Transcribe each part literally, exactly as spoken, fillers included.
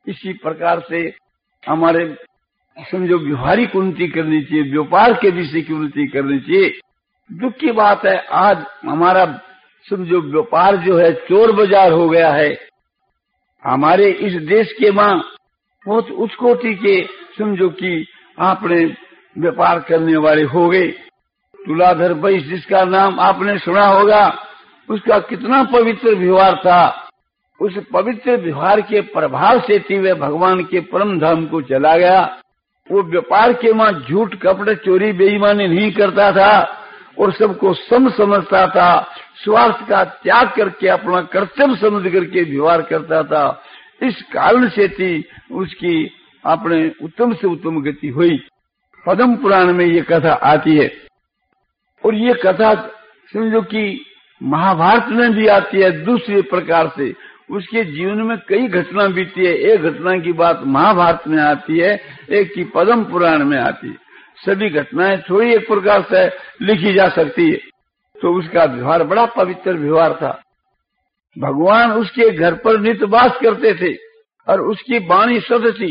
इसी प्रकार से हमारे समझो व्यवहारिक उन्नति करनी चाहिए, व्यापार के विषय की उन्नति करनी चाहिए। दुख की बात है आज हमारा समझो व्यापार जो है चोर बाजार हो गया है। हमारे इस देश के मां बहुत उच्च कोटि के समझो कि आपने व्यापार करने वाले हो गए। तुलाधर वैश्य जिसका नाम आपने सुना होगा, उसका कितना पवित्र व्यवहार था। उस पवित्र व्यवहार के प्रभाव से तीव्र भगवान के परम धाम को चला गया। वो व्यापार के मां झूठ कपट चोरी बेईमानी नहीं करता था और सबको सम समझता था, स्वार्थ का त्याग करके अपना कर्तव्य समझ करके व्यवहार करता था। इस कारण से थी उसकी अपने उत्तम से उत्तम गति हुई। पद्म पुराण में ये कथा आती है और ये कथा समझो कि महाभारत में भी आती है दूसरे प्रकार से। उसके जीवन में कई घटना बीती है। एक घटना की बात महाभारत में आती है, एक की पद्म पुराण में आती है। सभी घटनाएं थोड़ी एक प्रकार से लिखी जा सकती है। तो उसका व्यवहार बड़ा पवित्र व्यवहार था। भगवान उसके घर पर नित्य वास करते थे और उसकी वाणी सत्य थी।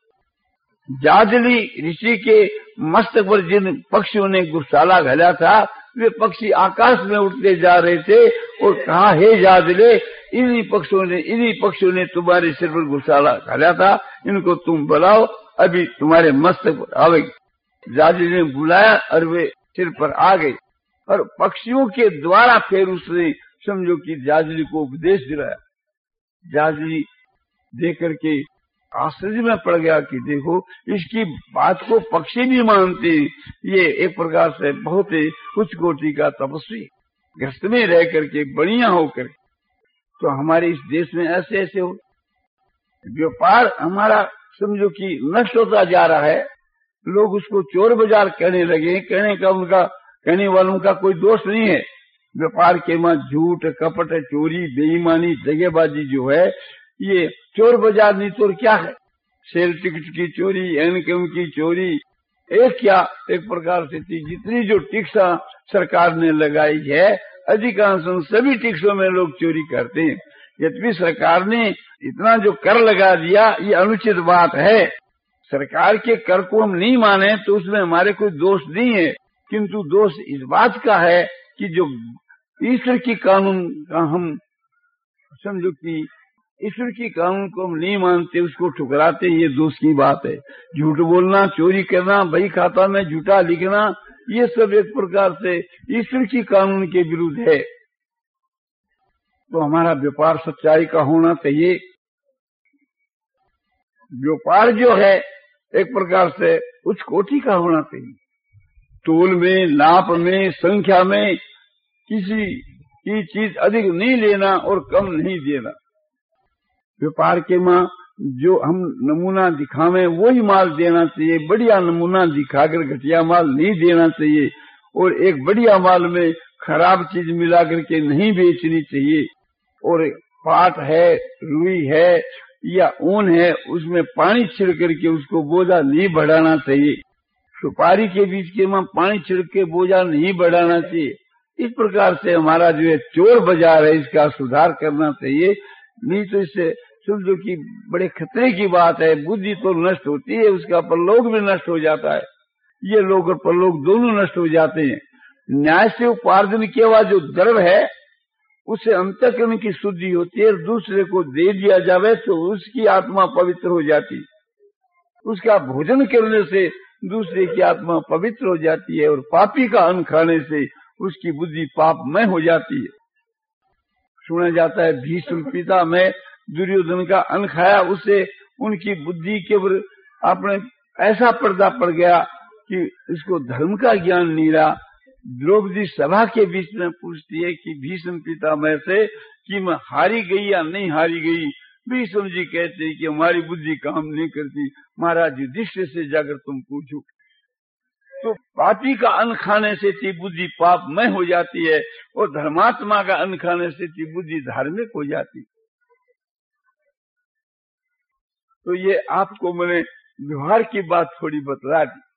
जाजली ऋषि के मस्तक पर जिन पक्षियों ने गुस्साला घाला था, वे पक्षी आकाश में उड़ते जा रहे थे और कहा, हे जाजले, इन्हीं पक्षियों ने इन्हीं पक्षियों ने तुम्हारे सिर पर गुस्साला घाला था, इनको तुम बुलाओ, अभी तुम्हारे मस्तक पर आवेगी। जाजली ने बुलाया और वे सिर पर आ गए और पक्षियों के द्वारा फिर उसने समझो कि जाजली को उपदेश दिलाया। जाजली देख करके आश्चर्य में पड़ गया कि देखो इसकी बात को पक्षी भी मानते हैं। ये एक प्रकार से बहुत ही उच्च कोटि का तपस्वी ग्रस्त में रह करके बढ़िया होकर। तो हमारे इस देश में ऐसे ऐसे हो व्यापार हमारा समझो कि नष्ट होता जा रहा है। लोग उसको चोर बाजार कहने लगे। कहने का उनका कहने वालों का कोई दोष नहीं है। व्यापार के मां झूठ कपट चोरी बेईमानी जगहबाजी जो है, ये चोर बाजार नहीं तो क्या है। सेल टिकट की चोरी, इनकम की चोरी, एक क्या एक प्रकार से थी। जितनी जो टैक्स सरकार ने लगाई है, अधिकांश सभी टैक्सों में लोग चोरी करते हैं। यद्यपि सरकार ने इतना जो कर लगा दिया, ये अनुचित बात है। सरकार के कर को हम नहीं माने तो उसमें हमारे कोई दोष नहीं है, किंतु दोष इस बात का है कि जो ईश्वर की कानून का हम समझो कि ईश्वर की कानून को हम नहीं मानते, उसको ठुकराते, ये दोष की बात है। झूठ बोलना, चोरी करना, बही खाता में झूठा लिखना, ये सब एक प्रकार से ईश्वर की कानून के विरुद्ध है। तो हमारा व्यापार सच्चाई का होना चाहिए। व्यापार जो है एक प्रकार से उच्च कोटि का होना चाहिए। तोल में, नाप में, संख्या में किसी की चीज अधिक नहीं लेना और कम नहीं देना। व्यापार के मां जो हम नमूना दिखावे वही माल देना चाहिए। बढ़िया नमूना दिखाकर घटिया माल नहीं देना चाहिए और एक बढ़िया माल में खराब चीज मिला करके नहीं बेचनी चाहिए। और पाट है, रुई है या ऊन है, उसमें पानी छिड़क करके उसको बोझा नहीं बढ़ाना चाहिए। सुपारी के बीच के मां पानी छिड़क के बोझा नहीं बढ़ाना चाहिए। इस प्रकार से हमारा जो है चोर बाजार है, इसका सुधार करना चाहिए। नहीं तो इससे समझो कि बड़े खतरे की बात है। बुद्धि तो नष्ट होती है, उसका परलोक भी नष्ट हो जाता है। ये लोग और परलोक दोनों नष्ट हो जाते हैं। न्याय से उपार्जन किया हुआ जो द्रव्य है, उससे अंतःकरण की शुद्धि होती है। दूसरे को दे दिया जावे तो उसकी आत्मा पवित्र हो जाती। उसका भोजन करने से दूसरे की आत्मा पवित्र हो जाती है और पापी का अन्न खाने से उसकी बुद्धि पापमय हो जाती है। सुना जाता है भीष्म पिता में दुर्योधन का अन्न खाया, उससे उनकी बुद्धि के ऊपर अपने ऐसा पर्दा पड़ गया कि इसको धर्म का ज्ञान नहीं रहा। द्रौपदी सभा के बीच में पूछती है कि भीष्म पितामह से कि मैं हारी गई या नहीं हारी गई। भीष्म जी कहते हैं कि हमारी बुद्धि काम नहीं करती, महाराज युधिष्ठिर से जाकर तुम पूछो। तो पापी का अन्न खाने से थी बुद्धि पापमय हो जाती है और धर्मात्मा का अन्न खाने से थी बुद्धि धार्मिक हो जाती। तो ये आपको मैंने व्यवहार की बात थोड़ी बतला दी।